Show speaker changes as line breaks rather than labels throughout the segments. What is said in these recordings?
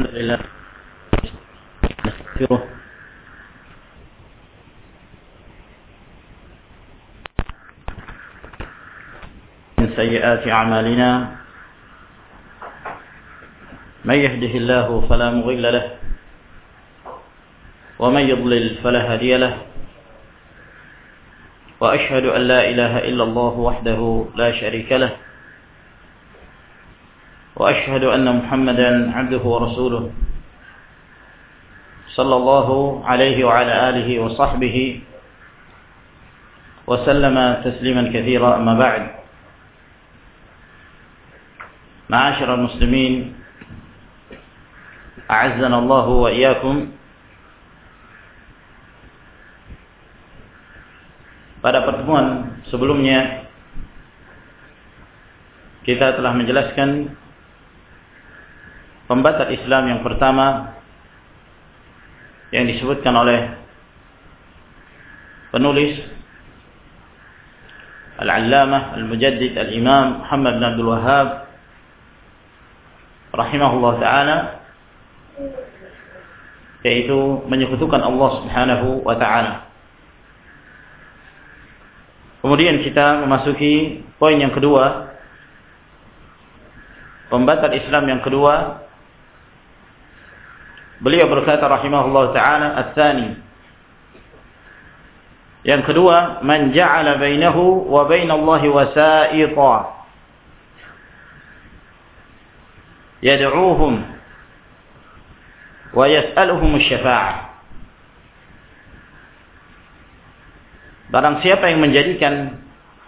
لله نستغفره من سيئات أعمالنا من يهده الله فلا مضل له ومن يضلل فلا هادي له وأشهد أن لا إله إلا الله وحده لا شريك له وأشهد أن محمدا عبده ورسوله صلى الله عليه وعلى آله وصحبه وسلم تسليما كثيرا. أما بعد، معاشر المسلمين أعزنا الله وإياكم. Pada pertemuan sebelumnya kita telah menjelaskan pembatal Islam yang pertama yang disebutkan oleh penulis Al-Allamah Al-Mujaddid Al-Imam Muhammad bin Abdul Wahhab rahimahullah ta'ala, yaitu menyekutukan Allah subhanahu wa ta'ala. Kemudian kita memasuki poin yang kedua, pembatal Islam yang kedua. Beliau berkata rahimahullah ta'ala, Al-Thani, yang kedua, man ja'ala bainahu wa bainallahi wasa'ita yad'uuhum wa yas'aluhum asy-syafa'ah. Barang siapa yang menjadikan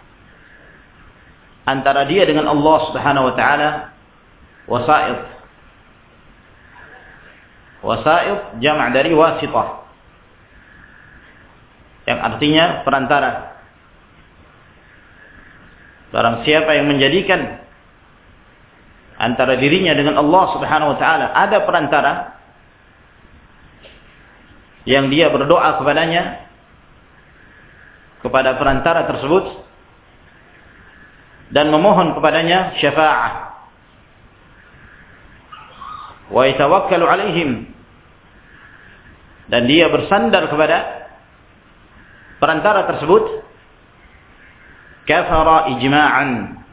antara dia dengan Allah subhanahu wa ta'ala wasa'it. Wasa'id jama' dari wasitah, yang artinya perantara. Barang siapa yang menjadikan antara dirinya dengan Allah subhanahu wa ta'ala ada perantara, yang dia berdoa kepadanya, kepada perantara tersebut, dan memohon kepadanya syafa'ah, wa yatawakkalu alaihim, dan dia bersandar kepada perantara tersebut, kafara ijma'an,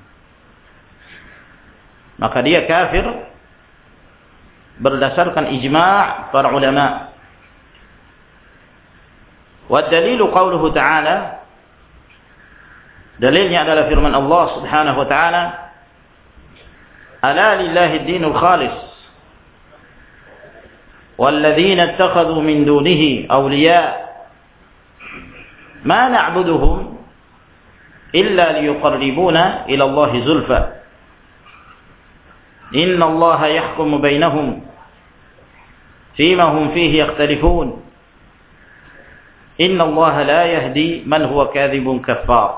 maka dia kafir berdasarkan ijma' para ulama. Wa dalilu qauluhu ta'ala, dalilnya adalah firman Allah subhanahu wa ta'ala, ala lillahi ad-dinul khalis والذين اتخذوا من دونه أولياء ما نعبدهم إلا ليقربونا إلى الله زلفى إن الله يحكم بينهم فيما هم فيه يختلفون إن الله لا يهدي من هو كاذب كفار.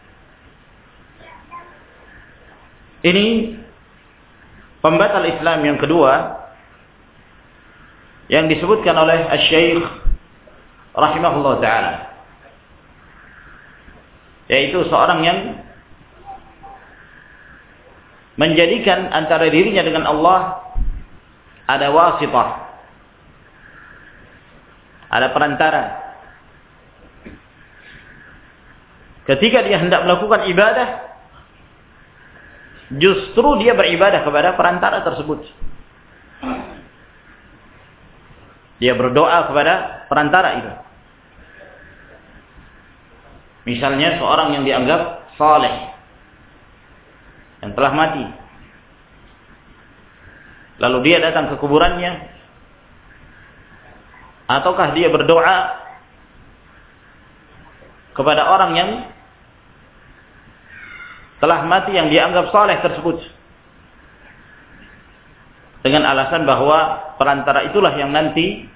Ini pembatal Islam yang kedua yang disebutkan oleh Asy-Syaikh rahimahullah ta'ala, yaitu seorang yang menjadikan antara dirinya dengan Allah ada wasitah, ada perantara. Ketika dia hendak melakukan ibadah, justru dia beribadah kepada perantara tersebut. Dia berdoa kepada perantara itu. Misalnya seorang yang dianggap saleh, yang telah mati, lalu dia datang ke kuburannya, ataukah dia berdoa kepada orang yang telah mati yang dianggap saleh tersebut, dengan alasan bahwa perantara itulah yang nanti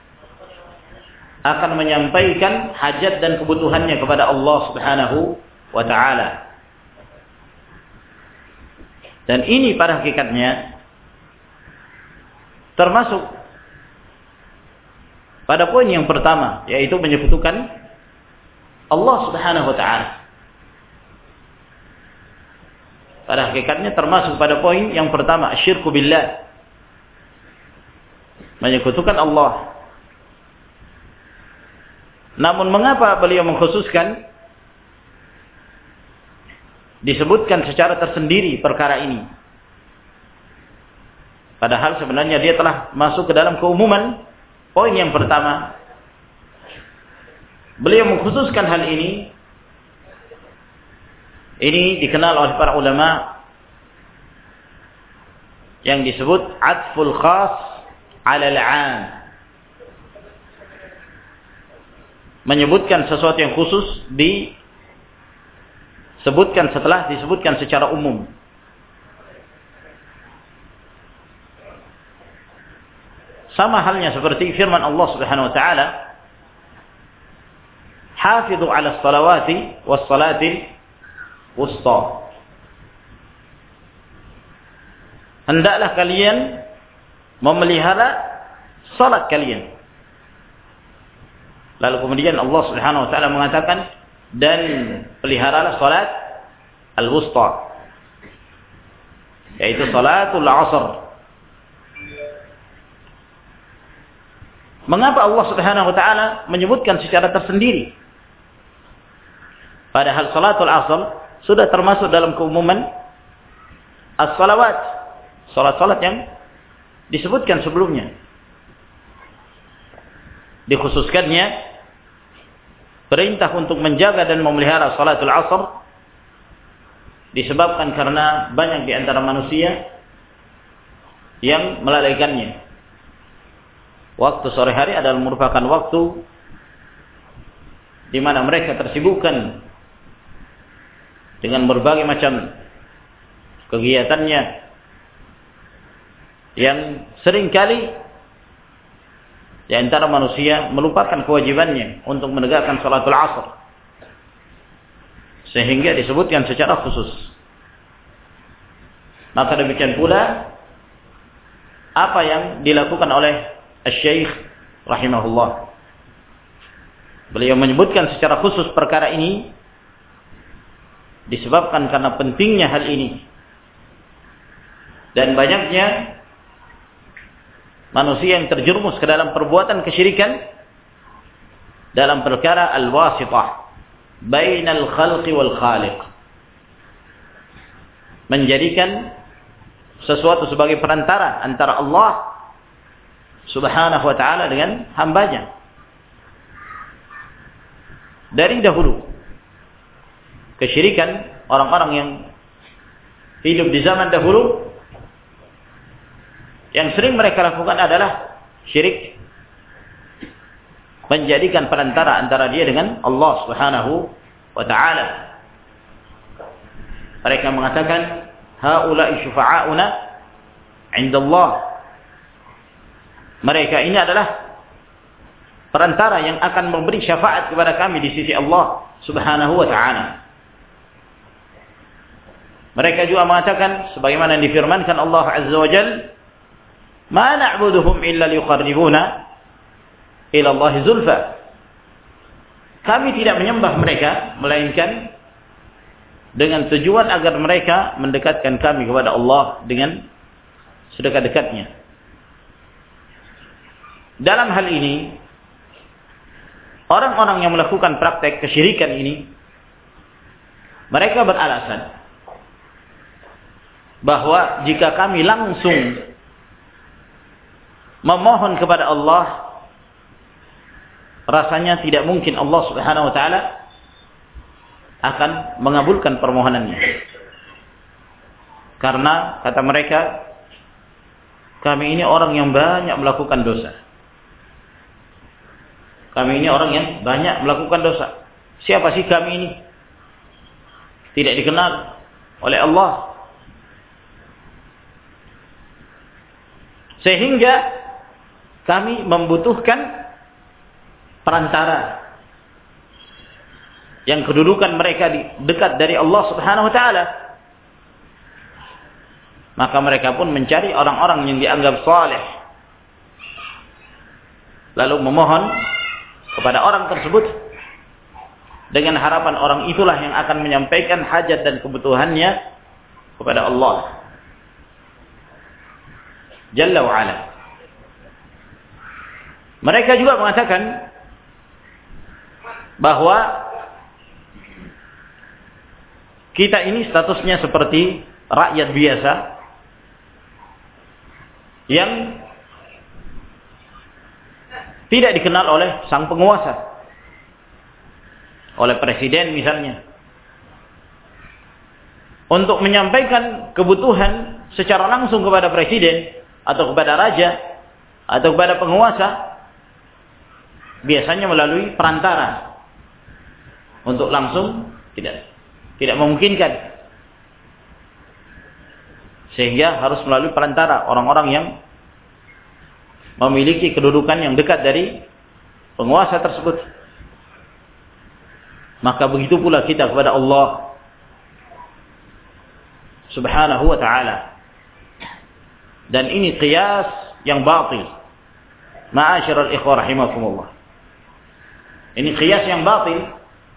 akan menyampaikan hajat dan kebutuhannya kepada Allah subhanahu wa ta'ala. Dan ini pada hakikatnya termasuk pada poin yang pertama, yaitu menyekutukan Allah subhanahu wa ta'ala. Pada hakikatnya termasuk pada poin yang pertama, asyirku billah. menyekutukan Allah. Namun mengapa beliau mengkhususkan, disebutkan secara tersendiri perkara ini? Padahal sebenarnya dia telah masuk ke dalam keumuman. Poin yang pertama, beliau mengkhususkan hal ini. Ini dikenal oleh para ulama yang disebut atful khas ala al-'am. Menyebutkan sesuatu yang khusus disebutkan setelah disebutkan secara umum. Sama halnya seperti firman Allah Subhanahu wa taala, "Hafidhu 'ala as-salawati was-salatil wusta." Hendaklah kalian memelihara salat kalian. Lalu kemudian Allah Subhanahu wa taala mengatakan, dan peliharalah salat al-wusta, yaitu salatul asr. Mengapa Allah Subhanahu wa taala menyebutkan secara tersendiri? Padahal salatul asr sudah termasuk dalam keumuman as-salawat, salat-salat yang disebutkan sebelumnya. Dikhususkannya perintah untuk menjaga dan memelihara salatul asr disebabkan karena banyak di antara manusia yang melalaikannya. Waktu sore hari adalah merupakan waktu di mana mereka tersibukkan dengan berbagai macam kegiatannya yang seringkali di antara manusia melupakan kewajibannya untuk menegakkan salatul asr, sehingga disebutkan secara khusus. Maka demikian pula apa yang dilakukan oleh Asy-Syaikh rahimahullah. Beliau menyebutkan secara khusus perkara ini disebabkan karena pentingnya hal ini dan banyaknya manusia yang terjerumus ke dalam perbuatan kesyirikan dalam perkara al-wasitah bainal khalqi wal khaliq, menjadikan sesuatu sebagai perantara antara Allah Subhanahu wa ta'ala dengan hambanya. Dari dahulu kesyirikan orang-orang yang hidup di zaman dahulu, yang sering mereka lakukan adalah syirik, menjadikan perantara antara dia dengan Allah Subhanahu wa ta'ala. Mereka mengatakan, haula'i syufa'auna 'inda Allah. Mereka ini adalah perantara yang akan memberi syafaat kepada kami di sisi Allah Subhanahu wa ta'ala. Mereka juga mengatakan sebagaimana yang difirmankan Allah Azza wa Jalla, ma na'buduhum illa liqarribuna ila Allah zulfa. Kami tidak menyembah mereka melainkan dengan tujuan agar mereka mendekatkan kami kepada Allah dengan sedekat-dekatnya. Dalam hal ini, orang-orang yang melakukan praktek kesyirikan ini, mereka beralasan bahwa jika kami langsung memohon kepada Allah, rasanya tidak mungkin Allah Subhanahu wa ta'ala akan mengabulkan permohonannya. Karena kata mereka, kami ini orang yang banyak melakukan dosa. Kami ini orang yang banyak melakukan dosa. Siapa sih kami ini? Tidak dikenal oleh Allah. Sehingga kami membutuhkan perantara yang kedudukan mereka dekat dari Allah Subhanahu wa ta'ala. Maka mereka pun mencari orang-orang yang dianggap saleh, lalu memohon kepada orang tersebut dengan harapan orang itulah yang akan menyampaikan hajat dan kebutuhannya kepada Allah Jalla wa ala. Mereka juga mengatakan bahwa kita ini statusnya seperti rakyat biasa yang tidak dikenal oleh sang penguasa, oleh presiden misalnya. Untuk menyampaikan kebutuhan secara langsung kepada presiden atau kepada raja atau kepada penguasa, biasanya melalui perantara. Untuk langsung tidak memungkinkan. Sehingga harus melalui perantara orang-orang yang memiliki kedudukan yang dekat dari penguasa tersebut. Maka begitu pula kita kepada Allah Subhanahu wa ta'ala. Dan ini qiyas yang batil. Ma'asyiral ikhwah rahimakumullah. Ini qiyas yang batil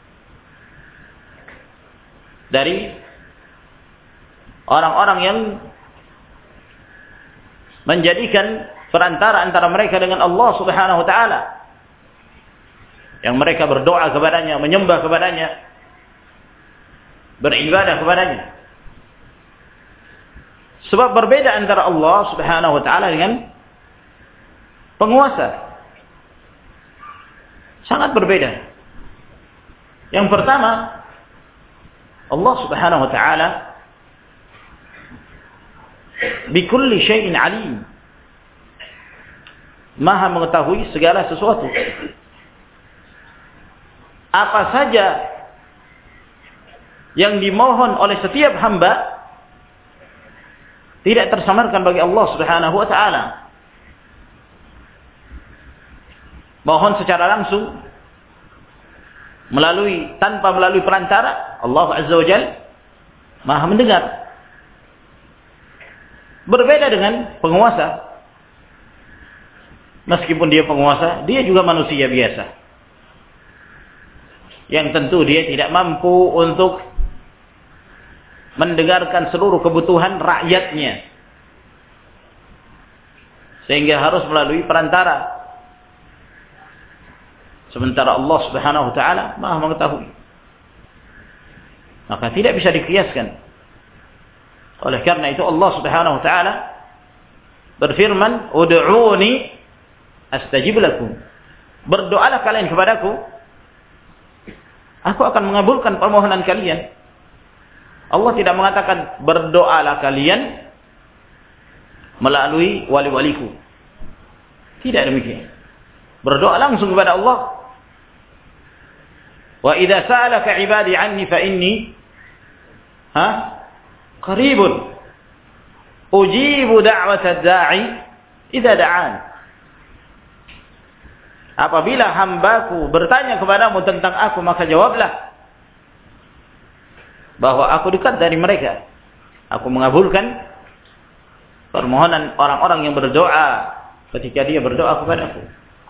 dari orang-orang yang menjadikan perantara antara mereka dengan Allah Subhanahu wa ta'ala. Yang mereka berdoa kepadanya, menyembah kepadanya, beribadah kepadanya. Sebab berbeda antara Allah Subhanahu wa ta'ala dengan penguasa. Sangat berbeda. Yang pertama, Allah Subhanahu wa ta'ala bikulli syai'in alim. Maha mengetahui segala sesuatu. Apa saja yang dimohon oleh setiap hamba tidak tersamarkan bagi Allah Subhanahu wa ta'ala. Mohon secara langsung tanpa melalui perantara, Allah Azza wa Jalla Maha mendengar. Berbeda dengan penguasa. Meskipun dia penguasa, dia juga manusia biasa. Yang tentu dia tidak mampu untuk mendengarkan seluruh kebutuhan rakyatnya. Sehingga harus melalui perantara. Sementara Allah Subhanahu wa ta'ala Maha mengetahui. Maka tidak bisa dikiaskan. Oleh karena itu Allah Subhanahu wa ta'ala berfirman, "Ud'uni astajib lakum." Berdoalah kalian kepadaku, aku akan mengabulkan permohonan kalian. Allah tidak mengatakan berdoalah kalian melalui wali-waliku. Tidak demikian. Berdoa langsung kepada Allah. Wa idza sa'alaka 'ibadi 'anni fa inni qaribun ujibu da'watad da'i idza da'an. Apabila hambaku bertanya kepadamu tentang aku, maka jawablah bahwa aku dekat dari mereka. Aku mengabulkan permohonan orang-orang yang berdoa ketika dia berdoa kepadaku.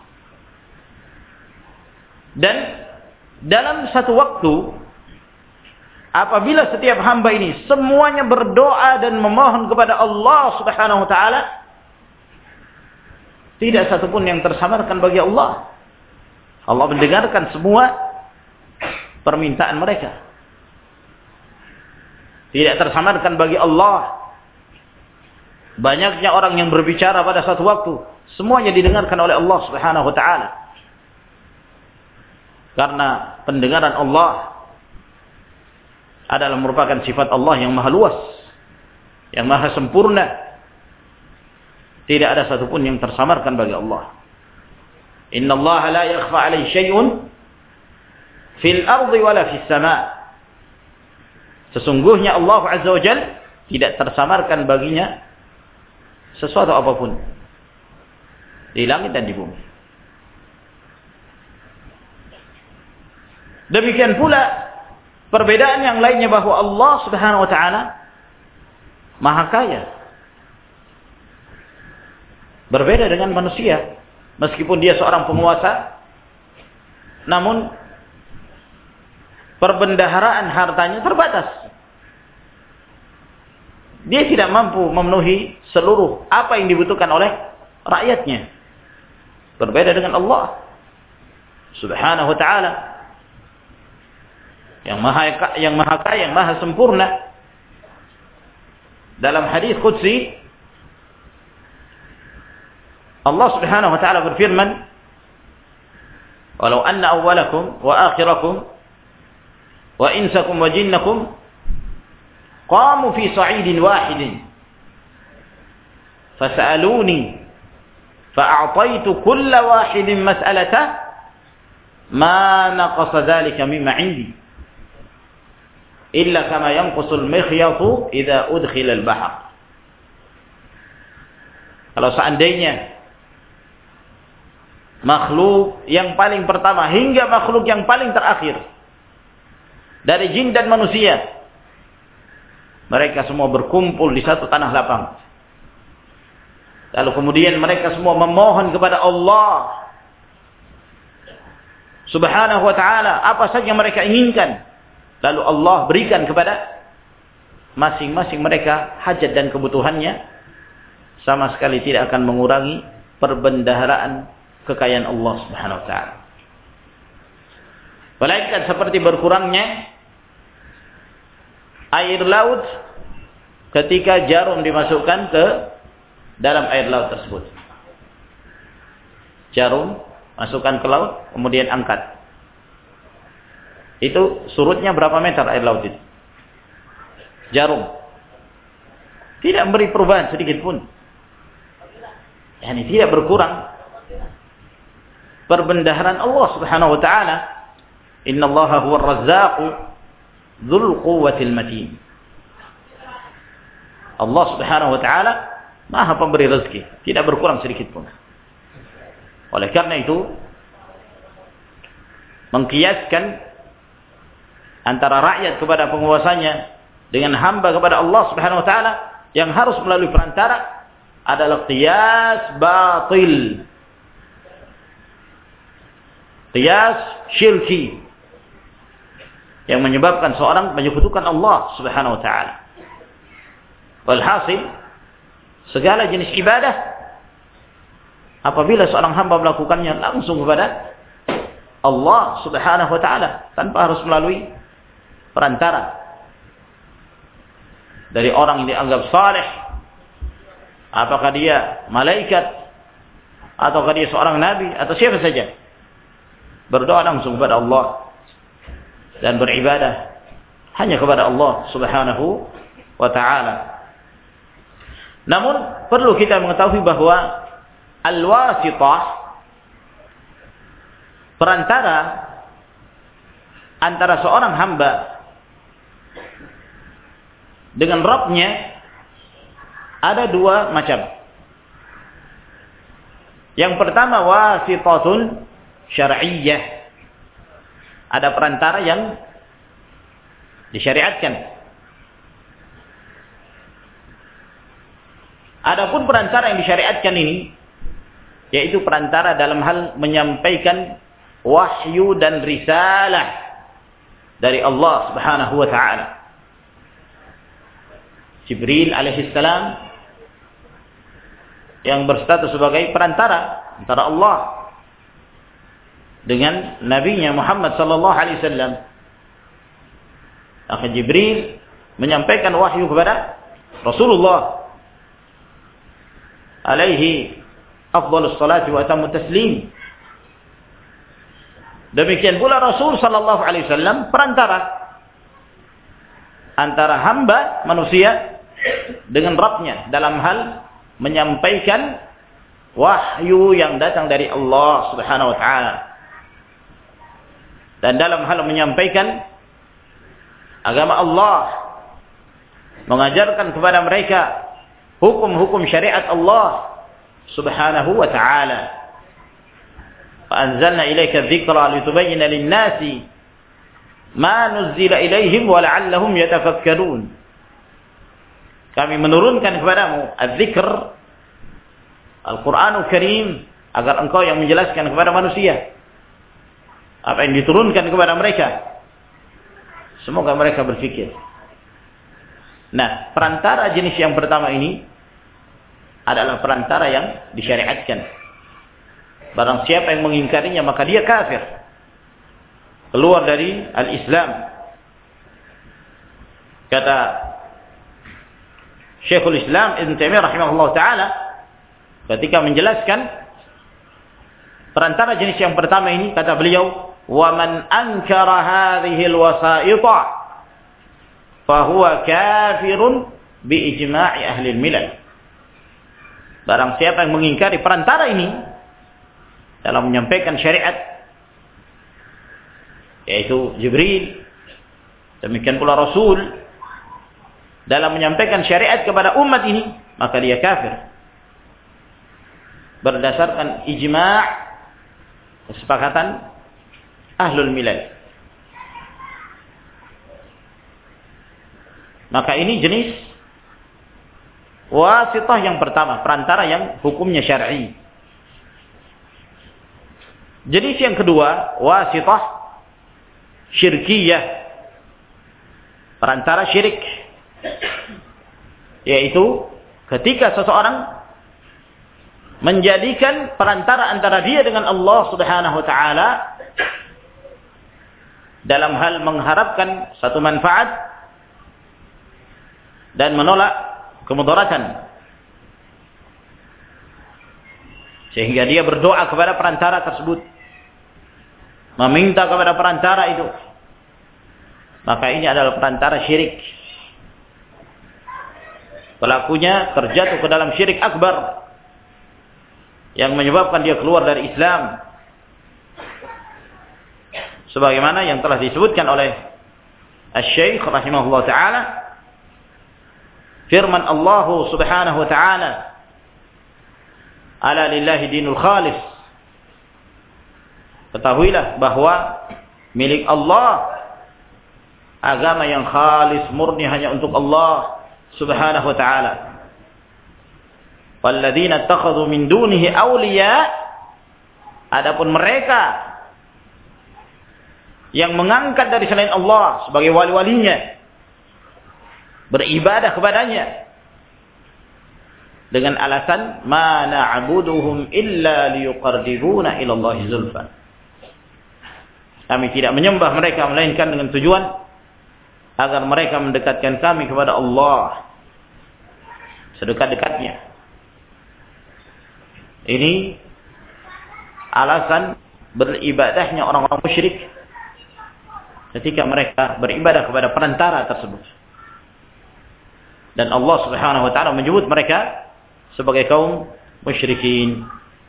Dan dalam satu waktu, apabila setiap hamba ini semuanya berdoa dan memohon kepada Allah Subhanahu wa ta'ala, tidak satupun yang tersamarkan bagi Allah. Allah mendengarkan semua permintaan mereka. Tidak tersamarkan bagi Allah banyaknya orang yang berbicara pada satu waktu. Semuanya didengarkan oleh Allah Subhanahu wa ta'ala. Karena pendengaran Allah adalah merupakan sifat Allah yang maha luas, yang maha sempurna. Tidak ada satupun yang tersamarkan bagi Allah. Inna Allah la yakhfa alaihi syai'un fil ardi wala fis sama'. Sesungguhnya Allah Azza wa Jalla tidak tersamarkan baginya sesuatu apapun di langit dan di bumi. Demikian pula perbedaan yang lainnya bahwa Allah Subhanahu wa ta'ala Maha Kaya. Berbeda dengan manusia. Meskipun dia seorang penguasa, namun perbendaharaan hartanya terbatas. Dia tidak mampu memenuhi seluruh apa yang dibutuhkan oleh rakyatnya. berbeda dengan Allah Subhanahu wa ta'ala yang maha kaya, yang maha sempurna. Dalam hadis qudsi Allah Subhanahu wa ta'ala berfirman, "Walau anna awwalakum wa akhirakum wa insakum wa jinnakum qamu fi sa'idin wahidin fas'aluni fa'a'taitu kulla wahidin mas'alatahu ma naqasa dhalika mimma 'indi illa kama yanqusul mikhyatu idza udkhila al-bahr." Kalau seandainya makhluk yang paling pertama hingga makhluk yang paling terakhir dari jin dan manusia, mereka semua berkumpul di satu tanah lapang, lalu kemudian mereka semua memohon kepada Allah Subhanahu wa ta'ala apa saja mereka inginkan, lalu Allah berikan kepada masing-masing mereka hajat dan kebutuhannya, sama sekali tidak akan mengurangi perbendaharaan kekayaan Allah Subhanahu wa ta'ala. Malaikat seperti berkurangnya air laut ketika jarum dimasukkan ke dalam air laut tersebut. Jarum masukkan ke laut, kemudian angkat. Itu surutnya berapa meter air laut itu? Jarum. Tidak memberi perubahan sedikit pun. Yani tidak berkurang perbendaharaan Allah Subhanahu wa ta'ala. Innallaha huwa ar-razzaqu dzul quwwatil matin. Allah Subhanahu wa ta'ala Maha pemberi rezeki, tidak berkurang sedikit pun. Oleh karena itu, mengkiaskan antara rakyat kepada penguasanya dengan hamba kepada Allah Subhanahu wa ta'ala yang harus melalui perantara adalah qiyas batil. Qiyas syirki yang menyebabkan seorang menyekutukan Allah Subhanahu wa ta'ala. Walhasil, segala jenis ibadah apabila seorang hamba melakukannya langsung kepada Allah Subhanahu wa ta'ala tanpa harus melalui perantara dari orang yang dianggap saleh, apakah dia malaikat ataukah dia seorang nabi atau siapa saja, berdoa langsung kepada Allah dan beribadah hanya kepada Allah Subhanahu wa ta'ala. Namun perlu kita mengetahui bahwa al-wasithah, perantara antara seorang hamba dengan Rabbnya, ada dua macam. Yang pertama wasithatun syar'iyyah, ada perantara yang disyariatkan. Adapun perantara yang disyariatkan ini, yaitu perantara dalam hal menyampaikan wahyu dan risalah dari Allah Subhanahu wa ta'ala. Jibril alaihissalam yang berstatus sebagai perantara antara Allah dengan nabinya Muhammad sallallahu alaihi wasallam. Maka Jibril menyampaikan wahyu kepada Rasulullah alaihi afdhalus salati wa atamut taslim. Demikian pula Rasul sallallahu alaihi wasallam perantara antara hamba manusia dengan Rabbnya dalam hal menyampaikan wahyu yang datang dari Allah Subhanahu wa ta'ala, dan dalam hal menyampaikan agama Allah, mengajarkan kepada mereka hukum-hukum syariat Allah Subhanahu wa ta'ala. فَأَنزَلْنَا إِلَيْكَ الذِّكْرَى لِتُبَيِّنَ لِلنَّاسِ مَا نُزِّلَ إِلَيْهِمْ وَلَعَلَّهُمْ يَتَفَكَّرُونَ. Kami menurunkan kepadamu az-zikr, Al-Quranul Karim, agar engkau yang menjelaskan kepada manusia apa yang diturunkan kepada mereka. Semoga mereka berfikir. Nah, perantara jenis yang pertama ini adalah perantara yang disyariatkan. Barang siapa yang mengingkarinya maka dia kafir, keluar dari al-Islam. Kata Syekhul Islam Ibn Taimiyah rahimahullah ta'ala ketika menjelaskan perantara jenis yang pertama ini, kata beliau, wa man ankara hadhihi al-wasa'ita fa huwa kafirun bi ijma'i ahli al-milal. Barang siapa yang mengingkari perantara ini dalam menyampaikan syariat, yaitu Jibril, demikian pula Rasul, dalam menyampaikan syariat kepada umat ini, maka dia kafir berdasarkan ijma' kesepakatan ahlul milal. Maka ini jenis wasithah yang pertama, perantara yang hukumnya syar'i. Jenis yang kedua, wasithah syirkiyah, perantara syirik, yaitu ketika seseorang menjadikan perantara antara dia dengan Allah Subhanahu wa taala dalam hal mengharapkan satu manfaat dan menolak kemudaratan, sehingga dia berdoa kepada perantara tersebut, meminta kepada perantara itu, maka ini adalah perantara syirik. Pelakunya terjatuh ke dalam syirik akbar yang menyebabkan dia keluar dari Islam, sebagaimana yang telah disebutkan oleh Asy-Syaikh rahimahullah ta'ala, firman Allah subhanahu wa ta'ala, ala lillahi dinul khalis, ketahuilah bahwa milik Allah agama yang khalis, murni, hanya untuk Allah subhanahu wa ta'ala. Walladzina ittakhadhu min dunihi awliya, adapun mereka yang mengangkat dari selain Allah sebagai wali-walinya, beribadah kepadanya dengan alasan ma na'buduhum illa liyuqarribuna ila Allahi zulfa, kami tidak menyembah mereka melainkan dengan tujuan agar mereka mendekatkan kami kepada Allah sedekat-dekatnya. Ini alasan beribadahnya orang-orang musyrik ketika mereka beribadah kepada perantara tersebut. Dan Allah Subhanahu wa taala menyebut mereka sebagai kaum musyrikin.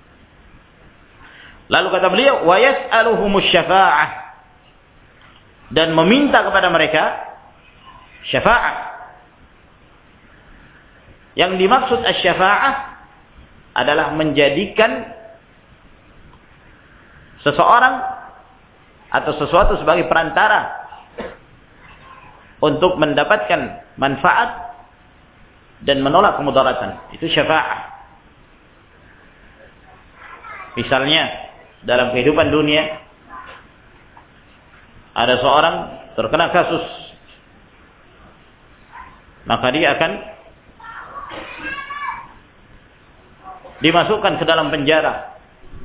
Lalu kata beliau, wa yas'aluhumus syafa'ah, dan meminta kepada mereka syafa'ah. Yang dimaksud asy-syafa'ah adalah menjadikan seseorang atau sesuatu sebagai perantara untuk mendapatkan manfaat dan menolak kemudaratan. Itu syafa'ah. Misalnya dalam kehidupan dunia ada seorang terkena kasus, maka dia akan dimasukkan ke dalam penjara.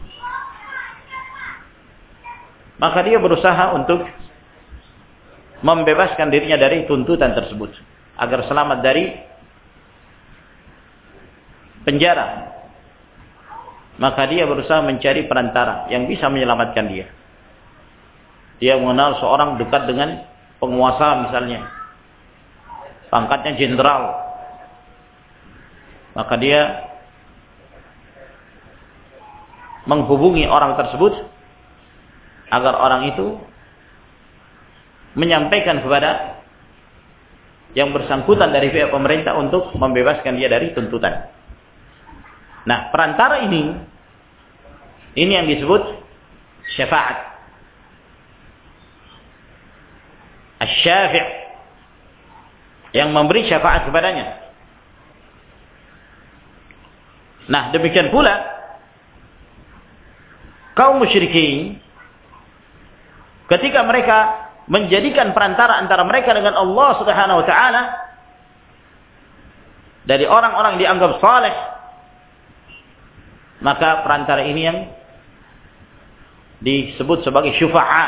Maka dia berusaha untuk membebaskan dirinya dari tuntutan tersebut agar selamat dari penjara. Maka dia berusaha mencari perantara yang bisa menyelamatkan dia. Dia mengenal seorang dekat dengan penguasa misalnya, pangkatnya jenderal. Maka dia menghubungi orang tersebut agar orang itu menyampaikan kepada yang bersangkutan dari pihak pemerintah untuk membebaskan dia dari tuntutan. Nah, perantara ini yang disebut syafaat. Asy-syafi', yang memberi syafaat kepadanya. Nah, demikian pula kaum musyrikin ketika mereka menjadikan perantara antara mereka dengan Allah Subhanahu wa taala dari orang-orang yang dianggap saleh, maka perantara ini yang disebut sebagai syufa'a,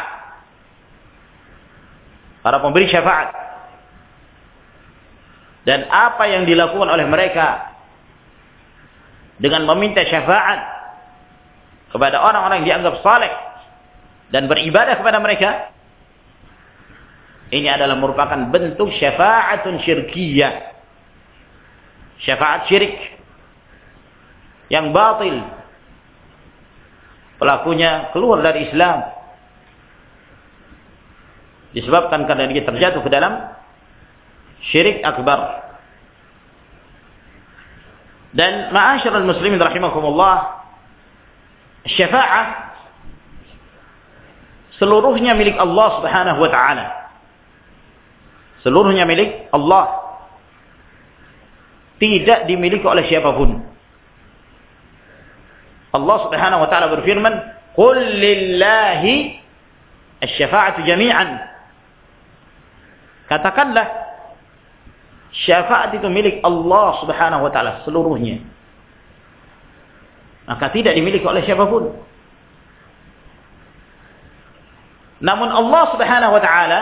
para pemberi syafaat. Dan apa yang dilakukan oleh mereka dengan meminta syafaat kepada orang-orang yang dianggap saleh dan beribadah kepada mereka, ini adalah merupakan bentuk syafa'atun syirkiyah, syafaat syirik yang batil, pelakunya keluar dari Islam disebabkan karena dia terjatuh ke dalam syirik akbar. Dan ma'asyiral muslimin rahimakumullah, syafa'ah seluruhnya milik Allah Subhanahu wa taala. Seluruhnya milik Allah, tidak dimiliki oleh siapapun. Allah Subhanahu wa taala berfirman, "Qul lillahi asy-syafa'atu jami'an." Katakanlah, syafaat itu milik Allah Subhanahu wa taala seluruhnya. Maka tidak dimiliki oleh siapapun. Namun Allah Subhanahu wa taala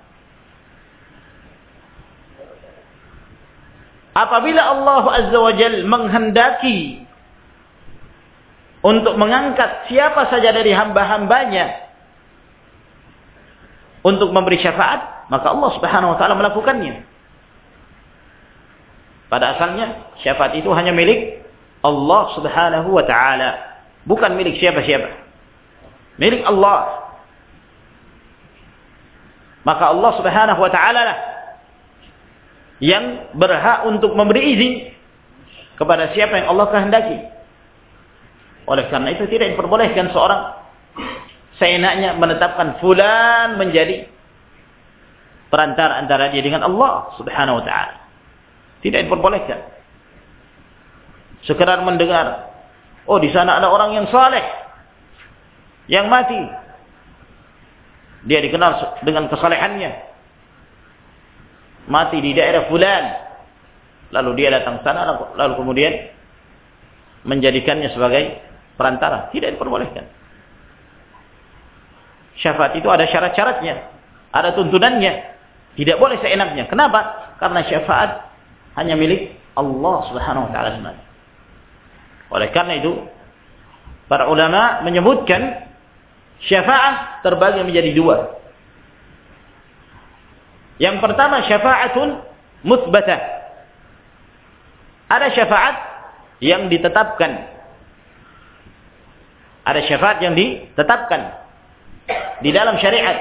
apabila Allah Azza wa Jalla menghendaki untuk mengangkat siapa saja dari hamba-hambanya untuk memberi syafaat, maka Allah Subhanahu wa taala melakukannya. Pada asalnya syafaat itu hanya milik Allah Subhanahu wa taala, bukan milik siapa-siapa. Milik Allah. Maka Allah Subhanahu wa taala lah yang berhak untuk memberi izin kepada siapa yang Allah kehendaki. Oleh karena itu tidak diperbolehkan seorang seenaknya menetapkan fulan menjadi perantara antara dia dengan Allah Subhanahu wa taala. Tidak diperbolehkan. Sekedar mendengar, oh di sana ada orang yang saleh yang mati. Dia dikenal dengan kesalehannya. Mati di daerah fulan. Lalu dia datang sana, lalu kemudian menjadikannya sebagai perantara. Tidak diperbolehkan. Syafaat itu ada syarat-syaratnya, ada tuntunannya. Tidak boleh seenaknya. Kenapa? Karena syafaat hanya milik Allah Subhanahu wa taala semata. Oleh karena itu, para ulama menyebutkan syafaat terbagi menjadi dua. Yang pertama syafa'atun mutsbatah. Ada syafaat yang ditetapkan. Ada syafaat yang ditetapkan di dalam syariat.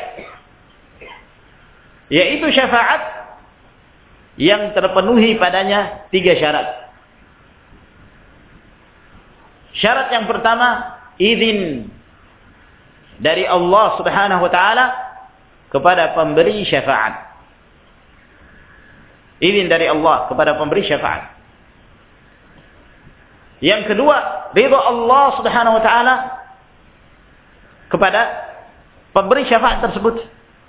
Yaitu syafaat yang terpenuhi padanya 3 syarat. Syarat yang pertama, izin dari Allah Subhanahu wa taala kepada pemberi syafaat. Izin dari Allah kepada pemberi syafaat. Yang kedua, ridha Allah Subhanahu wa taala kepada pemberi syafaat tersebut.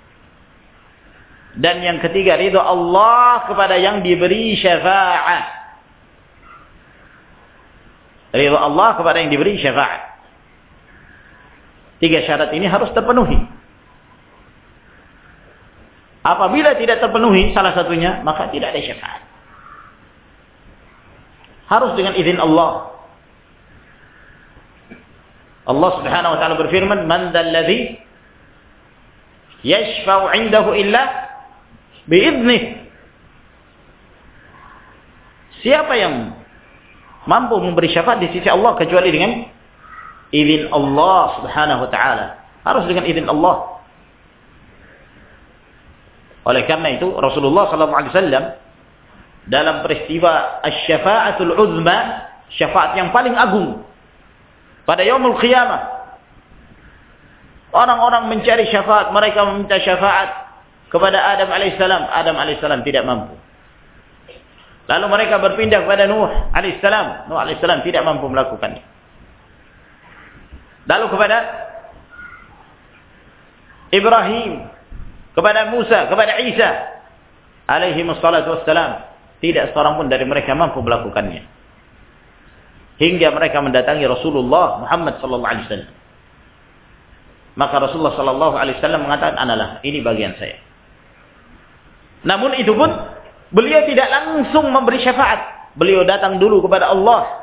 Dan yang ketiga, ridha Allah kepada yang diberi syafaat. Ridha Allah kepada yang diberi syafaat. 3 syarat ini harus terpenuhi. Apabila tidak terpenuhi salah satunya, maka tidak ada syafaat. Harus dengan izin Allah. Allah Subhanahu wa taala berfirman, "Man dzalladzi yashfa'u 'indahu illa bi'idnih." Siapa yang mampu memberi syafaat di sisi Allah kecuali dengan izin Allah Subhanahu wa taala. Harus dengan izin Allah. Oleh karena itu Rasulullah sallallahu alaihi wasallam dalam peristiwa asy-syafa'atul 'uzma, syafaat yang paling agung pada yaumul qiyamah, orang-orang mencari syafaat, mereka meminta syafaat kepada Adam alaihissalam. Adam alaihissalam tidak mampu. Lalu mereka berpindah kepada Nuh alaihissalam. Nuh alaihissalam tidak mampu melakukannya. Lalu kepada Ibrahim, kepada Musa, kepada Isa alaihi wassalatu wassalam. Tidak seorang pun dari mereka mampu melakukannya. Hingga mereka mendatangi Rasulullah Muhammad sallallahu alaihi wasallam. Maka Rasulullah sallallahu alaihi wasallam mengatakan, "Analah, ini bagian saya." Namun itu pun beliau tidak langsung memberi syafaat. Beliau datang dulu kepada Allah.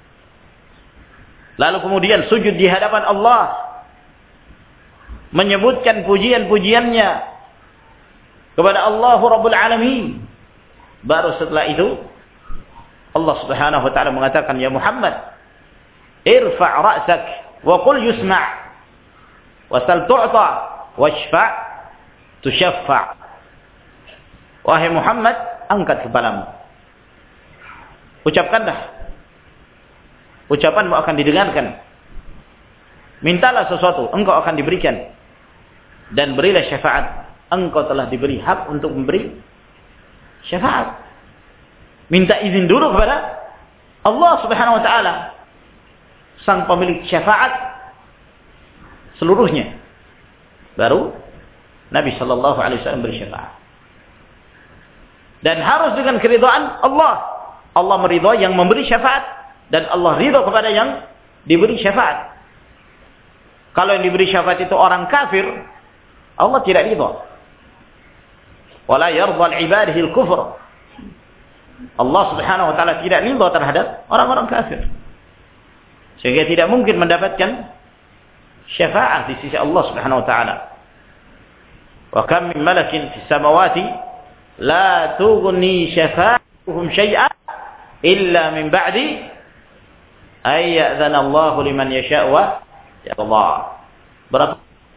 Lalu kemudian sujud di hadapan Allah. Menyebutkan pujian-pujiannya kepada Allah Rabbul Alamin. Baru setelah itu Allah Subhanahu wa taala mengatakan, "Ya Muhammad, irfa' ra'sak wa qul yusma' wasal tu'ta washfa' tushaffa'." Wahai Muhammad, angkat kepalamu. Ucapkanlah. Ucapanmu akan didengarkan. Mintalah sesuatu, engkau akan diberikan. Dan berilah syafaat. Engkau telah diberi hak untuk memberi syafaat. Minta izin dulu kepada Allah Subhanahu wa taala, sang pemilik syafaat seluruhnya. Baru Nabi sallallahu alaihi wasallam beri syafaat. Dan harus dengan keridhaan Allah. Allah meridhai yang memberi syafaat dan Allah ridha kepada yang diberi syafaat. Kalau yang diberi syafaat itu orang kafir, Allah tidak ridha. Wala yarda al-ibadihi al-kufr. Allah Subhanahu wa taala tidak ridha terhadap orang-orang kafir. Sehingga tidak mungkin mendapatkan syafaat di sisi Allah Subhanahu wa taala. Wa kam min malakin fis samawati la tughni syafa'atuhum syai'an illa min ba'di ay ya'zana Allah liman yasha' wa yarda. Berapa?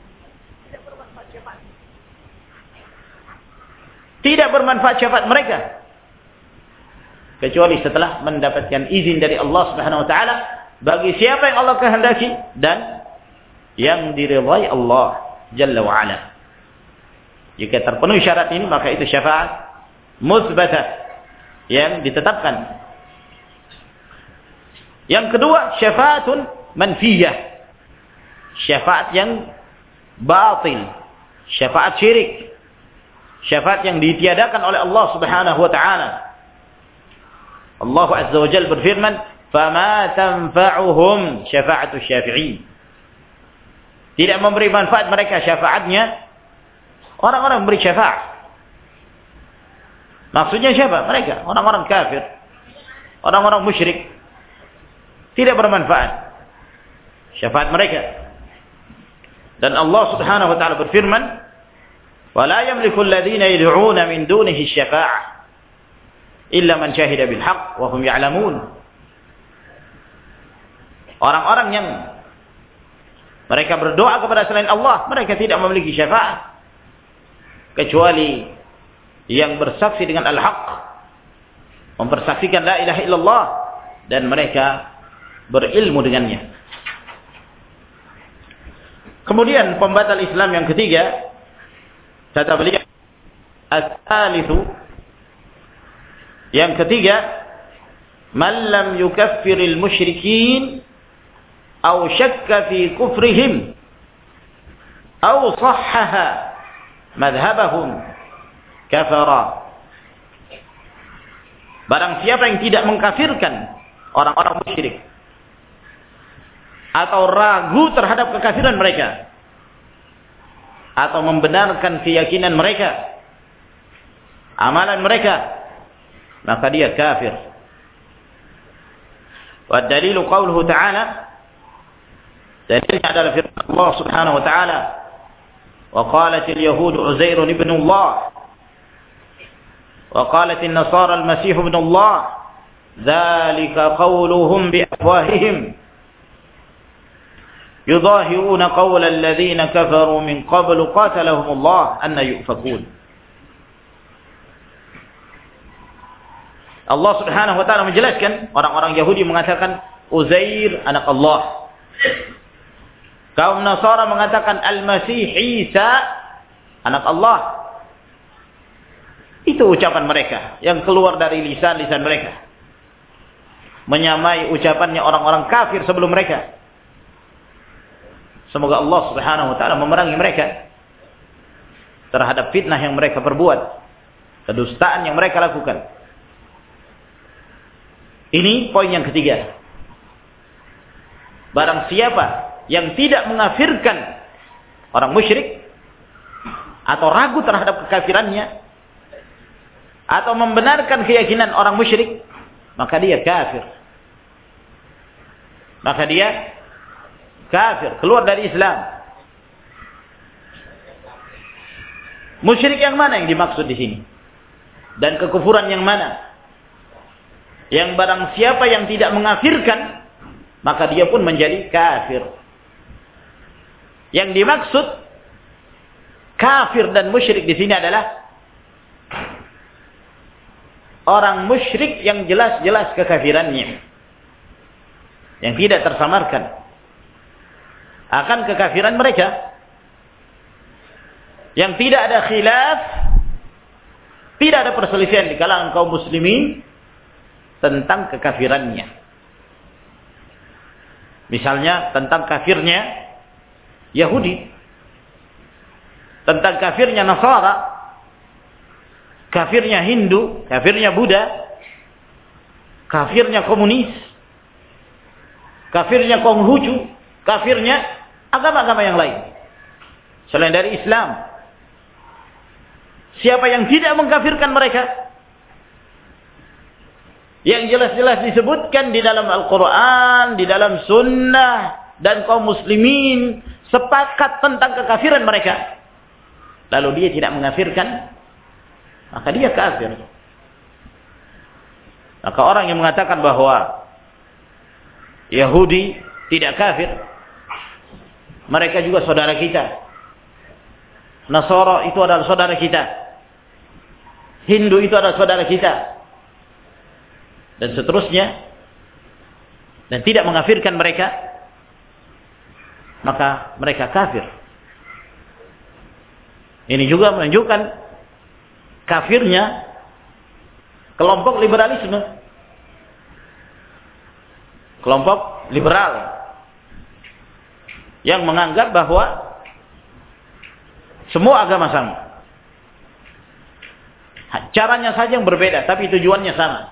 Tidak bermanfaat syafaat mereka kecuali setelah mendapatkan izin dari Allah Subhanahu wa taala bagi siapa yang Allah kehendaki dan yang diridhai Allah Jalla wa Ala. Jika terpenuhi syarat ini, maka itu syafaat mutsbatah yang ditetapkan. Yang kedua, syafaatun manfiyah. Syafaat yang batil, syafaat syirik. Syafaat yang ditiadakan oleh Allah Subhanahu wa taala. Allah Azza wa Jalla berfirman, "Fama tanfa'uhum syafa'atu syafi'in." Tidak memberi manfaat mereka syafaatnya orang-orang memberi syafaat. Maksudnya siapa? Mereka, orang-orang kafir, orang-orang musyrik. Tidak bermanfaat syafaat mereka. Dan Allah Subhanahu wa taala berfirman, "Wala yamliku alladhina yad'una min dunihi asy-syafa'ah illa man syahida bil haqq wa hum ya'lamun." Orang-orang yang mereka berdoa kepada selain Allah, mereka tidak memiliki syafaat kecuali yang bersaksi dengan al-haq, mempersaksikan la ilaha illallah dan mereka berilmu dengannya. Kemudian pembatal Islam yang ketiga, kata beliau, as-salisu, yang ketiga, man lam yukaffiril musyrikin aw syakka fi kufrihim aw sahhaha madhhabahum kafara. Barang siapa yang tidak mengkafirkan orang-orang musyrik atau ragu terhadap kekafiran mereka atau membenarkan keyakinan mereka, amalan mereka, maka dia kafir. Wa dalilu qauluhu ta'ala, dalilnya adalah firman Allah Subhanahu wa ta'ala, wa qalat al-yahud Uzair ibn Allah wa qalat an-nasara al-masih ibn Allah dzalika qawluhum bi afwahihim yudahiruna qawla alladhina kafaru min qablu qatalahum Allah anna yufakun. Allah Subhanahu wa taala menjelaskan orang-orang Yahudi mengatakan Uzair anak Allah. Kaum Nasara mengatakan Al-Masih Isa anak Allah. Itu ucapan mereka yang keluar dari lisan-lisan mereka. Menyamai ucapannya orang-orang kafir sebelum mereka. Semoga Allah Subhanahu wa taala memerangi mereka terhadap fitnah yang mereka perbuat, kedustaan yang mereka lakukan. Ini poin yang ketiga. Barang siapa yang tidak mengafirkan orang musyrik atau ragu terhadap kekafirannya atau membenarkan keyakinan orang musyrik, maka dia kafir. Maka dia kafir, keluar dari Islam. Musyrik yang mana yang dimaksud di sini? Dan kekufuran yang mana? Yang barang siapa yang tidak mengafirkan, maka dia pun menjadi kafir. Yang dimaksud kafir dan musyrik di sini adalah orang musyrik yang jelas-jelas kekafirannya, yang tidak tersamarkan akan kekafiran mereka, yang tidak ada khilaf, tidak ada perselisihan di kalangan kaum muslimin tentang kekafirannya. Misalnya tentang kafirnya Yahudi, tentang kafirnya Nasara, kafirnya Hindu, kafirnya Buddha, kafirnya komunis, kafirnya Konghucu, kafirnya agama-agama yang lain selain dari Islam. Siapa yang tidak mengkafirkan mereka, yang jelas-jelas disebutkan di dalam Al-Quran, di dalam Sunnah, dan kaum muslimin sepakat tentang kekafiran mereka, lalu dia tidak mengkafirkan, maka dia kafir. Maka orang yang mengatakan bahwa Yahudi tidak kafir, mereka juga saudara kita, Nasara itu adalah saudara kita, Hindu itu adalah saudara kita, dan seterusnya, dan tidak mengkafirkan mereka, maka mereka kafir. Ini juga menunjukkan kafirnya kelompok liberalisme, kelompok liberal yang menganggap bahwa semua agama sama. Caranya saja yang berbeda, tapi tujuannya sama.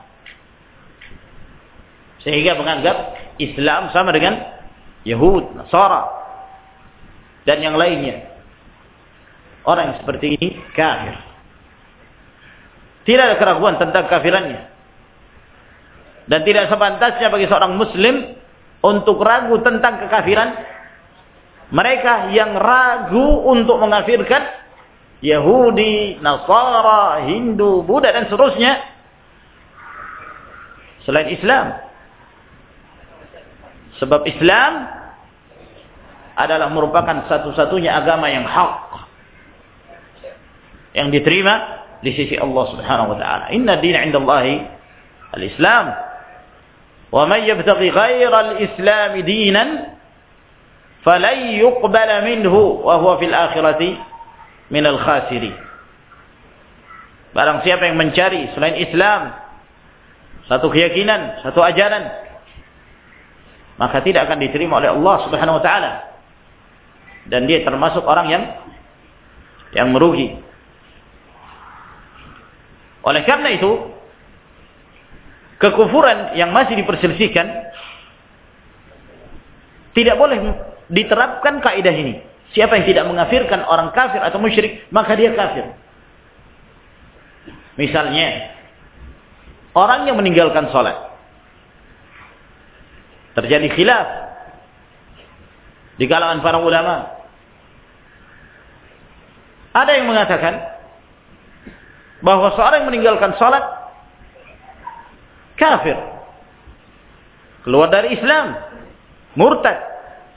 Sehingga menganggap Islam sama dengan Yahud, Nasara, dan yang lainnya. Orang yang seperti ini kafir. Tidak ada keraguan tentang kafirannya. Dan tidak sepantasnya bagi seorang muslim untuk ragu tentang kekafiran mereka yang ragu untuk mengkafirkan Yahudi, Nasara, Hindu, Buddha, dan seterusnya selain Islam. Sebab Islam adalah merupakan satu-satunya agama yang hak, yang diterima di sisi Allah Subhanahu wa taala. Inna ad-dina 'indallahi al-Islam. Wa man yabtaghi ghayra al-Islam dinan falan yuqbala minhu wa huwa fil akhirati minal khasiri. Barang siapa yang mencari selain Islam satu keyakinan, satu ajaran, maka tidak akan diterima oleh Allah Subhanahu wa taala, dan dia termasuk orang yang merugi. Oleh karena itu, kekufuran yang masih diperselisihkan tidak boleh diterapkan kaidah ini. Siapa yang tidak mengkafirkan orang kafir atau musyrik, maka dia kafir. Misalnya, orang yang meninggalkan sholat, terjadi khilaf di kalangan para ulama. Ada yang mengatakan bahwa seorang yang meninggalkan sholat kafir, keluar dari Islam, murtad.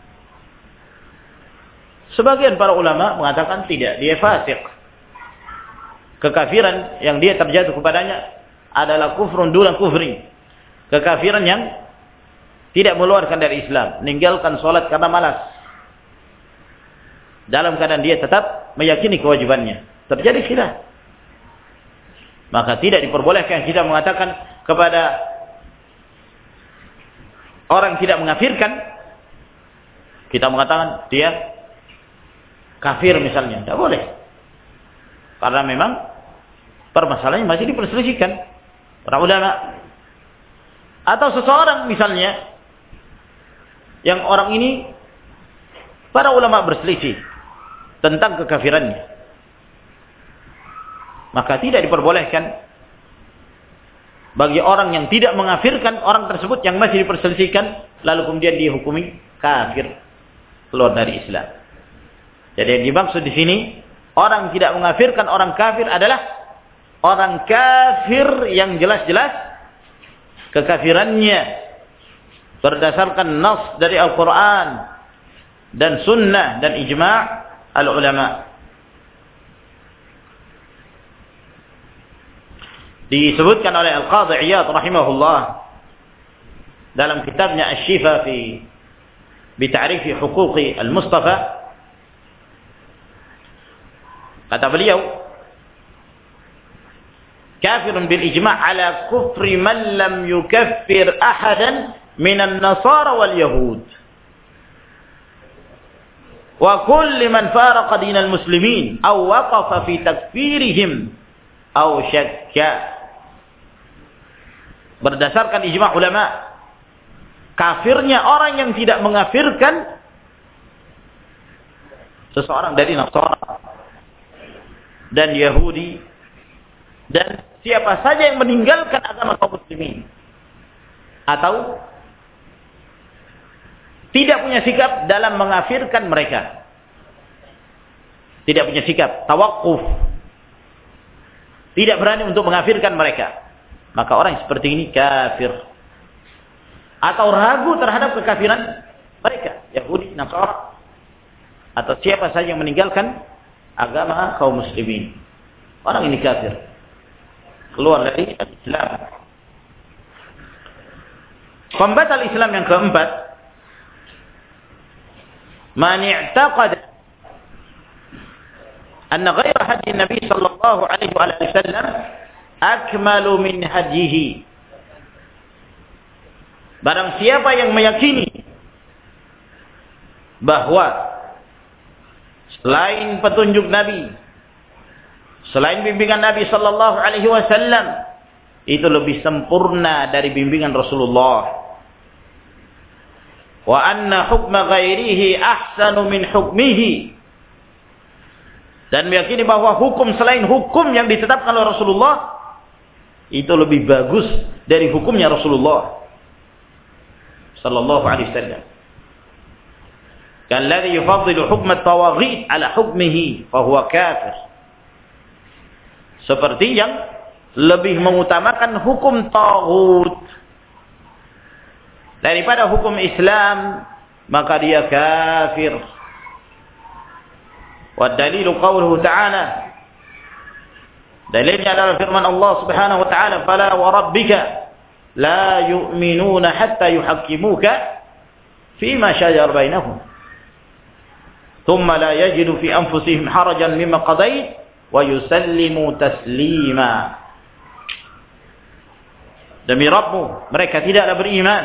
Sebagian para ulama mengatakan tidak, dia fasik. Kekafiran yang dia terjatuh kepadanya adalah kufrun duna kufri. Kekafiran yang tidak mengeluarkan dari Islam, meninggalkan sholat karena malas, dalam keadaan dia tetap meyakini kewajibannya. Terjadi khilaf, maka tidak diperbolehkan kita mengatakan kepada orang yang tidak mengkafirkan, kita mengatakan dia kafir misalnya. Tidak boleh. Karena memang permasalahannya masih diperselisihkan para ulama. Atau seseorang misalnya, yang orang ini para ulama berselisih tentang kekafirannya. Maka tidak diperbolehkan bagi orang yang tidak mengkafirkan orang tersebut yang masih diperselisihkan, lalu kemudian dihukumi kafir, keluar dari Islam. Jadi yang dimaksud di sini, orang tidak mengkafirkan orang kafir adalah orang kafir yang jelas-jelas kekafirannya berdasarkan nas dari Al-Quran dan sunnah dan ijma' al-ulama. Disebutkan oleh Al-Qadhi Iyad rahimahullah dalam kitabnya Asy-Syifa fi bita'rifi huquqi al-Mustafa, kata beliau, kafirun bil ijma' ala kufri man lam yukaffir ahadan minan nasara wal yahud wa kulli man faraqa dinal muslimin aw waqafa fi takfirihim aw syakka. Berdasarkan ijma' ulama, kafirnya orang yang tidak mengkafirkan seseorang dari Nasara dan Yahudi dan siapa saja yang meninggalkan agama kaum muslimin atau tidak punya sikap dalam mengkafirkan mereka, tidak punya sikap tawakuf, tidak berani untuk mengkafirkan mereka, maka orang seperti ini kafir atau ragu terhadap kekafiran mereka, Yahudi, Nasara, atau siapa saja yang meninggalkan agama kaum muslimin. Orang ini kafir, keluar dari Islam. Pembatal Islam yang keempat, man i'taqada anna ghaira hadi Nabi sallallahu alaihi wasallam akmalu min hadihi. Barang siapa yang meyakini bahwa selain petunjuk Nabi, selain bimbingan Nabi sallallahu alaihi wasallam, itu lebih sempurna dari bimbingan Rasulullah. Wa anna hukma ghairihi ahsanu min hukmihi. Dan meyakini bahwa hukum selain hukum yang ditetapkan oleh Rasulullah itu lebih bagus dari hukumnya Rasulullah sallallahu alaihi wasallam. Kalladhi yufaddilu hukma at-tawaghit ala hukmihi fa huwa kafir. Seperti yang lebih mengutamakan hukum taghut daripada hukum Islam, maka dia kafir. Wa dalilu qauluhu ta'ala, dalilnya adalah firman Allah Subhanahu wa ta'ala, fala wa rabbika la yu'minuna hatta yuhakkimuka fima shajara bainahum thumma la yajidu fi anfusihim harajan mimma qadait wa yusallimu taslima. Demi Rabbmu, mereka tidaklah beriman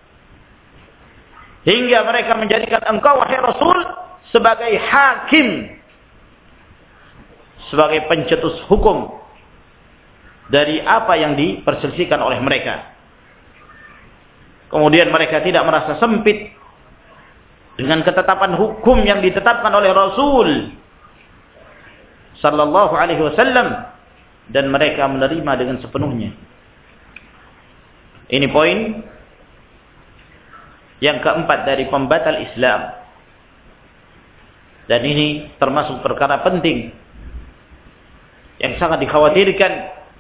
hingga mereka menjadikan engkau wahai Rasul sebagai hakim, sebagai pencetus hukum dari apa yang diperselisihkan oleh mereka. Kemudian mereka tidak merasa sempit dengan ketetapan hukum yang ditetapkan oleh Rasul sallallahu alaihi wasallam, dan mereka menerima dengan sepenuhnya. Ini poin yang keempat dari pembatal Islam. Dan ini termasuk perkara penting yang sangat dikhawatirkan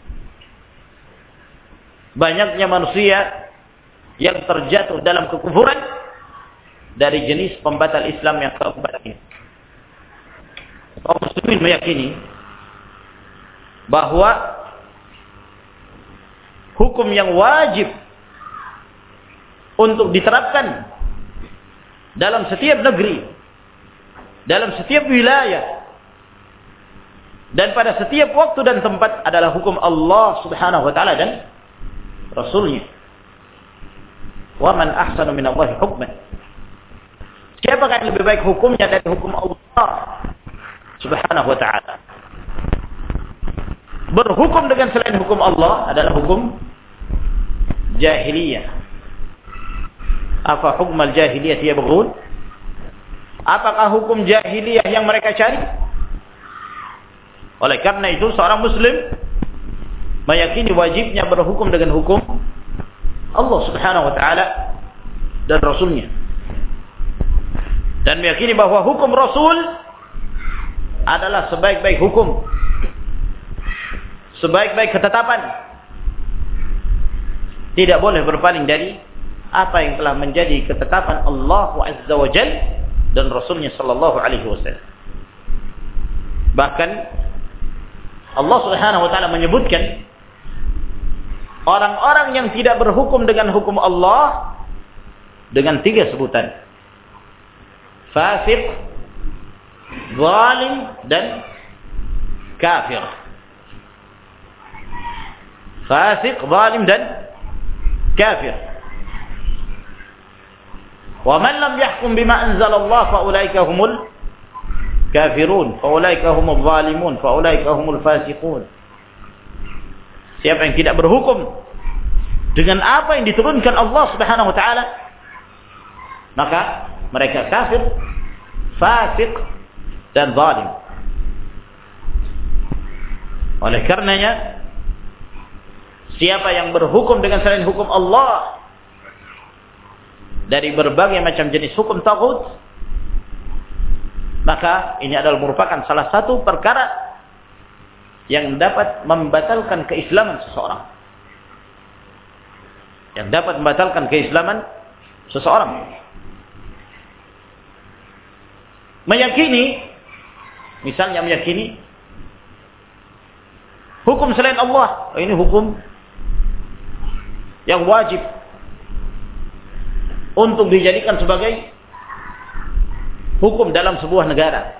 banyaknya manusia yang terjatuh dalam kekufuran dari jenis pembatal Islam yang keempat ini. Kaum muslimin meyakini bahwa hukum yang wajib untuk diterapkan dalam setiap negeri, dalam setiap wilayah, dan pada setiap waktu dan tempat adalah hukum Allah Subhanahu wa ta'ala dan Rasulnya. Wa man ahsanu minallahi hukman. Siapakah yang lebih baik hukumnya dari hukum Allah Subhanahu wa ta'ala? Berhukum dengan selain hukum Allah adalah hukum jahiliyah. Afa hukmal jahiliyah yabghun Apakah hukum jahiliyah yang mereka cari? Oleh karena itu seorang muslim meyakini wajibnya berhukum dengan hukum Allah Subhanahu wa taala dan Rasulnya. Dan meyakini bahwa hukum Rasul adalah sebaik-baik hukum, sebaik-baik ketetapan. Tidak boleh berpaling dari apa yang telah menjadi ketetapan Allah Azza wa Jalla dan Rasulnya sallallahu alaihi wasallam. Bahkan Allah Subhanahu wa taala menyebutkan orang-orang yang tidak berhukum dengan hukum Allah dengan 3 sebutan. Fasik, zalim, dan kafir. Fasik, zalim, dan kafir. Wa man lam yahkum bima anzalallah fa ulaika humul kafirun, fa ulaika humul zalimun, fa ulaika humul fasiqun. Siapa yang tidak berhukum dengan apa yang diturunkan Allah Subhanahu wa taala, maka mereka kafir, fasik, dan zalim. Oleh karenanya, siapa yang berhukum dengan selain hukum Allah dari berbagai macam jenis hukum taghut, maka ini adalah merupakan salah satu perkara yang dapat membatalkan keislaman seseorang. Yang dapat membatalkan keislaman seseorang. Meyakini, misalnya meyakini hukum selain Allah, ini hukum yang wajib untuk dijadikan sebagai hukum dalam sebuah negara.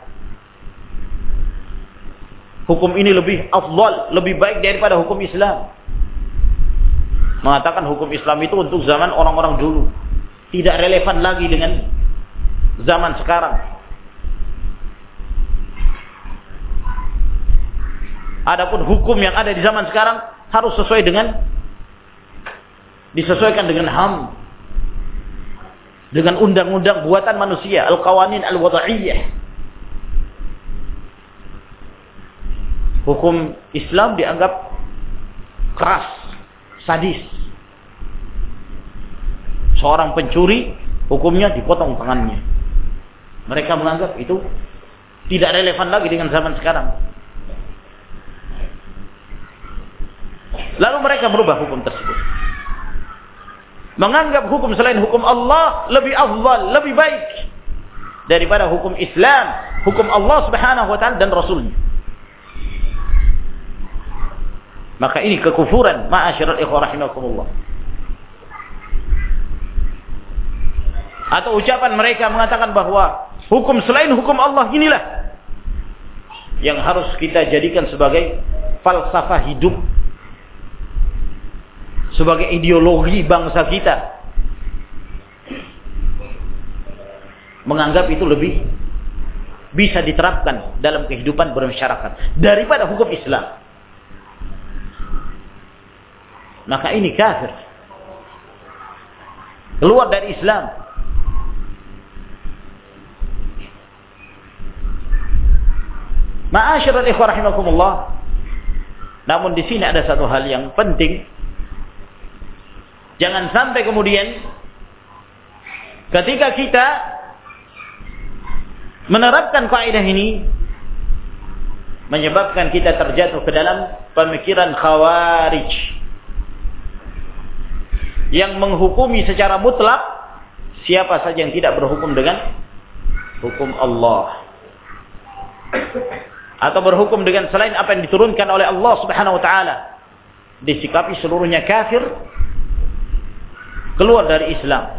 Hukum ini lebih afdal, lebih baik daripada hukum Islam. Mengatakan hukum Islam itu untuk zaman orang-orang dulu, tidak relevan lagi dengan zaman sekarang. Adapun hukum yang ada di zaman sekarang harus disesuaikan dengan HAM, dengan undang-undang buatan manusia, al-qawanin al-wada'iyah. Hukum Islam dianggap keras, sadis. Seorang pencuri, hukumnya dipotong tangannya. Mereka menganggap itu tidak relevan lagi dengan zaman sekarang. Lalu mereka merubah hukum tersebut, menganggap hukum selain hukum Allah lebih afdal, lebih baik daripada hukum Islam, hukum Allah Subhanahu wa taala dan Rasulnya. Maka ini kekufuran, ma'asyiral ikhwah rahimakumullah. Atau ucapan mereka mengatakan bahwa hukum selain hukum Allah inilah yang harus kita jadikan sebagai falsafah hidup, sebagai ideologi bangsa kita. Menganggap itu lebih bisa diterapkan dalam kehidupan bermasyarakat daripada hukum Islam. Maka ini kafir, keluar dari Islam. Ma'asyiral ikhwah rahimakumullah. Namun di sini ada satu hal yang penting. Jangan sampai kemudian ketika kita menerapkan kaidah ini menyebabkan kita terjatuh ke dalam pemikiran khawarij yang menghukumi secara mutlak siapa saja yang tidak berhukum dengan hukum Allah, atau berhukum dengan selain apa yang diturunkan oleh Allah Subhanahu wa taala, disikapi seluruhnya kafir, keluar dari Islam.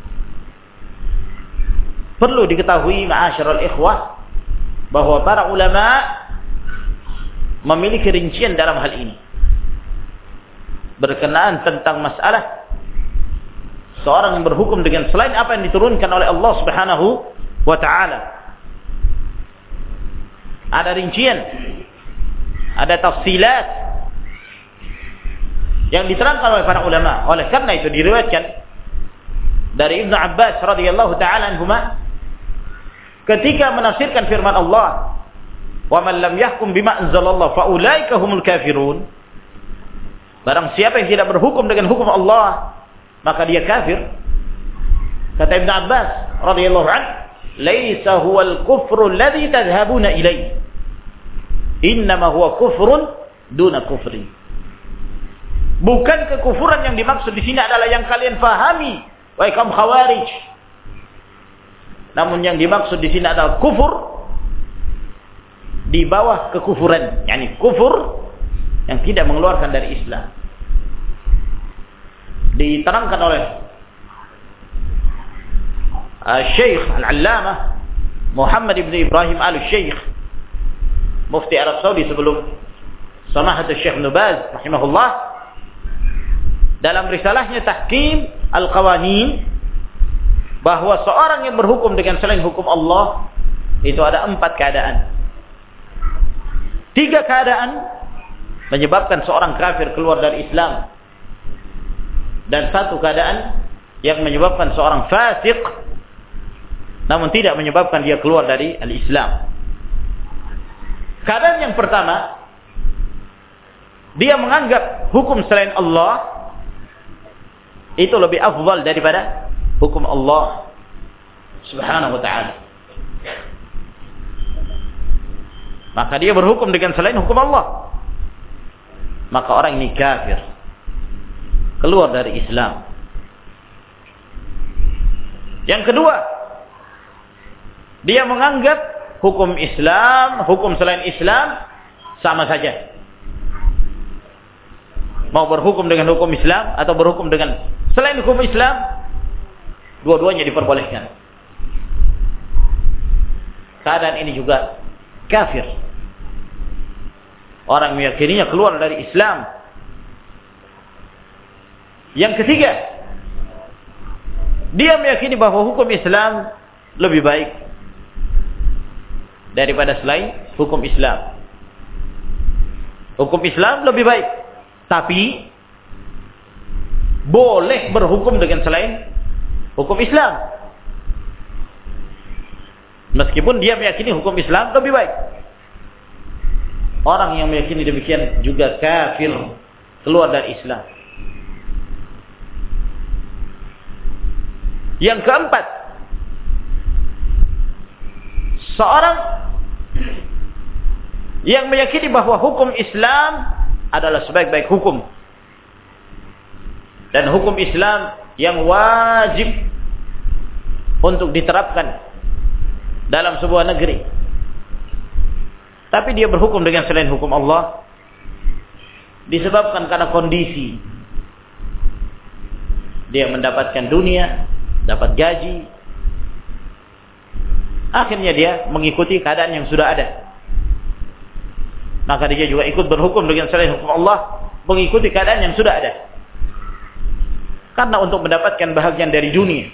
Perlu diketahui ma'asyiral ikhwah bahwa para ulama memiliki rincian dalam hal ini berkenaan tentang masalah seorang yang berhukum dengan selain apa yang diturunkan oleh Allah Subhanahu wa taala. Ada rincian, ada tafsilat yang diterangkan oleh para ulama. Oleh karena itu diriwayatkan dari Ibnu Abbas radhiyallahu taala anhuma ketika menafsirkan firman Allah, "Wa man lam yahkum bima anzalallah fa ulaika humul kafirun." Barang siapa yang tidak berhukum dengan hukum Allah, maka dia kafir. Kata Ibn Abbas radhiyallahu anhu, "Laisa huwal kufru alladhi tadhhabuna ilayhi. Innama huwa kufrun duna kufri." Bukan kekufuran yang dimaksud di sini adalah yang kalian fahami, wahai kaum Khawarij. Namun yang dimaksud di sini adalah kufur di bawah kekufuran, yakni kufur yang tidak mengeluarkan dari Islam. Diterangkan oleh Syekh Al-Allamah Muhammad ibn Ibrahim Al-Syekh, Mufti Arab Saudi sebelum Samahatul Syekh Ibn Baz rahimahullah, dalam risalahnya Tahkim Al-Qawanin, bahwa seorang yang berhukum dengan selain hukum Allah itu ada 4 keadaan. 3 keadaan menyebabkan seorang kafir keluar dari Islam, dan 1 keadaan yang menyebabkan seorang fasik namun tidak menyebabkan dia keluar dari al-Islam. Keadaan yang pertama, dia menganggap hukum selain Allah itu lebih afdal daripada hukum Allah Subhanahu wa ta'ala. Maka dia berhukum dengan selain hukum Allah. Maka orang ini kafir, keluar dari Islam. Yang kedua, dia menganggap hukum Islam, hukum selain Islam sama saja. Mau berhukum dengan hukum Islam atau berhukum dengan selain hukum Islam, dua-duanya diperbolehkan. Keadaan ini juga kafir. Orang meyakininya keluar dari Islam. Yang ketiga, dia meyakini bahwa hukum Islam lebih baik daripada selain hukum Islam. Hukum Islam lebih baik, tapi boleh berhukum dengan selain hukum Islam. Meskipun dia meyakini hukum Islam lebih baik. Orang yang meyakini demikian juga kafir, keluar dari Islam. Yang keempat, seorang yang meyakini bahwa hukum Islam adalah sebaik-baik hukum, dan hukum Islam yang wajib untuk diterapkan dalam sebuah negeri, tapi dia berhukum dengan selain hukum Allah disebabkan karena kondisi. Dia mendapatkan dunia, dapat gaji, akhirnya dia mengikuti keadaan yang sudah ada. Maka dia juga ikut berhukum dengan selain hukum Allah, mengikuti keadaan yang sudah ada. Karena untuk mendapatkan bahagian dari dunia.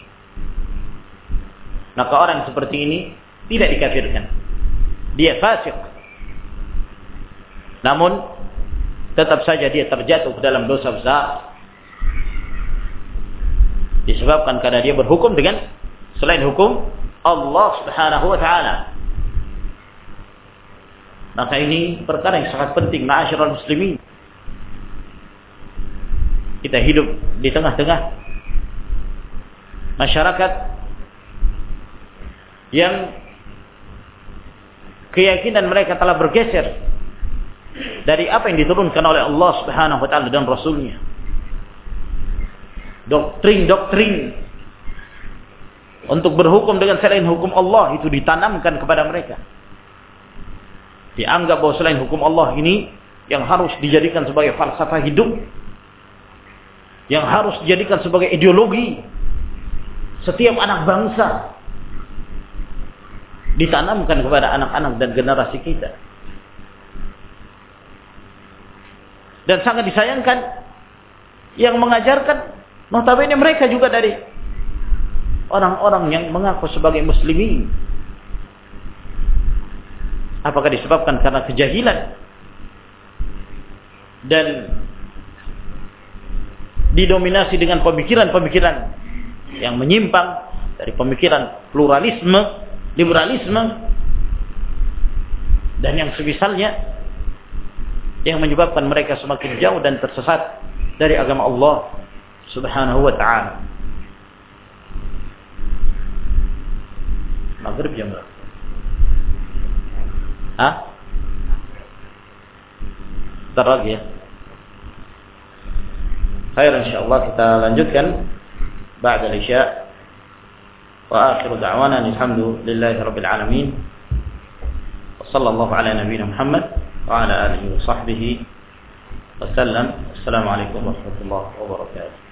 Maka orang seperti ini tidak dikafirkan. Dia fasik. Namun tetap saja dia terjatuh ke dalam dosa besar. Disebabkan karena dia berhukum dengan selain hukum Allah Subhanahu wa ta'ala. Maka ini perkara yang sangat penting, ma'asyiral muslimin. Kita hidup di tengah-tengah masyarakat yang keyakinan mereka telah bergeser dari apa yang diturunkan oleh Allah Subhanahu wa ta'ala dan Rasulnya. Doktrin-doktrin untuk berhukum dengan selain hukum Allah itu ditanamkan kepada mereka. Dianggap bahwa selain hukum Allah ini yang harus dijadikan sebagai falsafah hidup, yang harus dijadikan sebagai ideologi setiap anak bangsa, ditanamkan kepada anak-anak dan generasi kita. Dan sangat disayangkan yang mengajarkan notabene mereka juga dari orang-orang yang mengaku sebagai muslimin. Apakah disebabkan karena kejahilan dan didominasi dengan pemikiran-pemikiran yang menyimpang dari pemikiran pluralisme liberalisme dan yang semisalnya yang menyebabkan mereka semakin jauh dan tersesat dari agama Allah Subhanahu wa ta'ala. Maghrib jam berapa? Bentar lagi ya. Khair, insyaallah kita lanjutkan ba'da al-isya. Wa akhiru da'wana alhamdulillahi rabbil alamin. Wa sallallahu ala nabiyyina Muhammad wa ala alihi wa sahbihi wa sallam. Assalamualaikum warahmatullahi wabarakatuh.